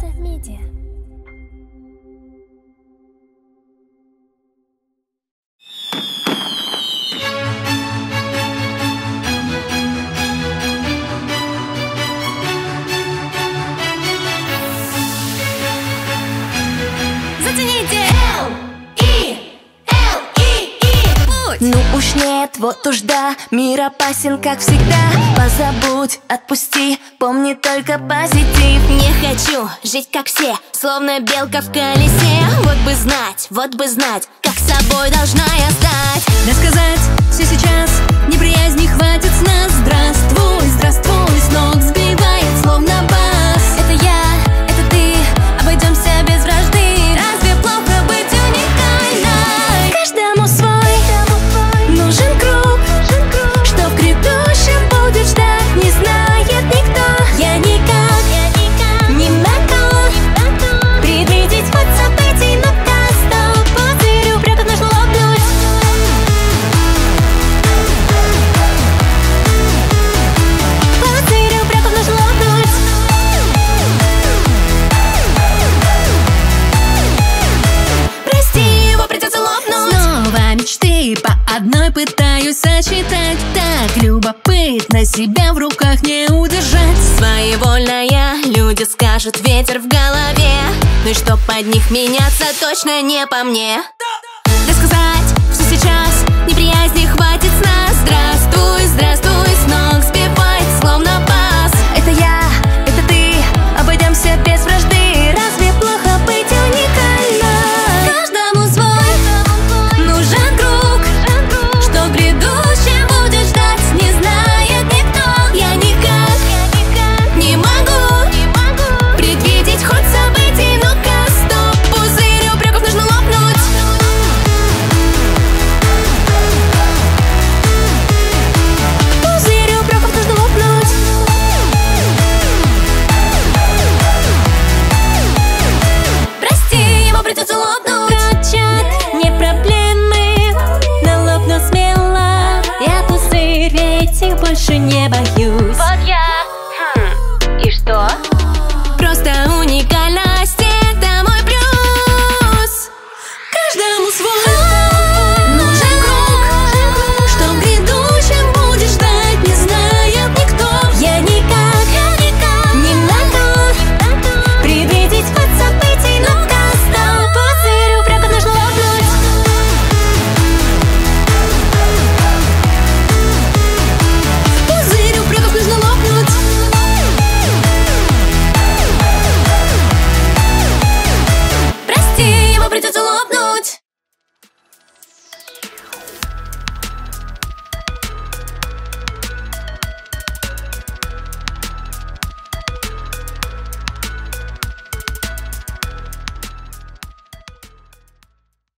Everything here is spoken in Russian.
Медиа. Зацените! Ну уж нет, вот уж да, мир опасен, как всегда. Позабудь, отпусти, помни только позитив. Не хочу жить как все, словно белка в колесе. Вот бы знать, как собой должна я стать. Рассказать все сейчас, неприязни хватит с нас. Здравствуй, здравствуй, с ног сбивает, словно бас. Это я, это ты, обойдемся без вражды. Разве плохо быть уникальной? Каждому свой нужен круг, что в грядущем будет ждать, не знает никто. Я никак не могу предвидеть ход событий, но стоп, пузырь упреков нужно лопнуть. Пузырь упреков нужно лопнуть. Прости, его придется лопнуть. Снова мечты по одной пытаюсь сочетать. Так любопытно, себя в руках не удержать. Своевольная, люди скажут, ветер в голове. Ну и что под них меняться, точно не по мне. Рассказать все сейчас, неприязни хватит с нас. Здравствуй, здравствуй, с ног сбивает, словно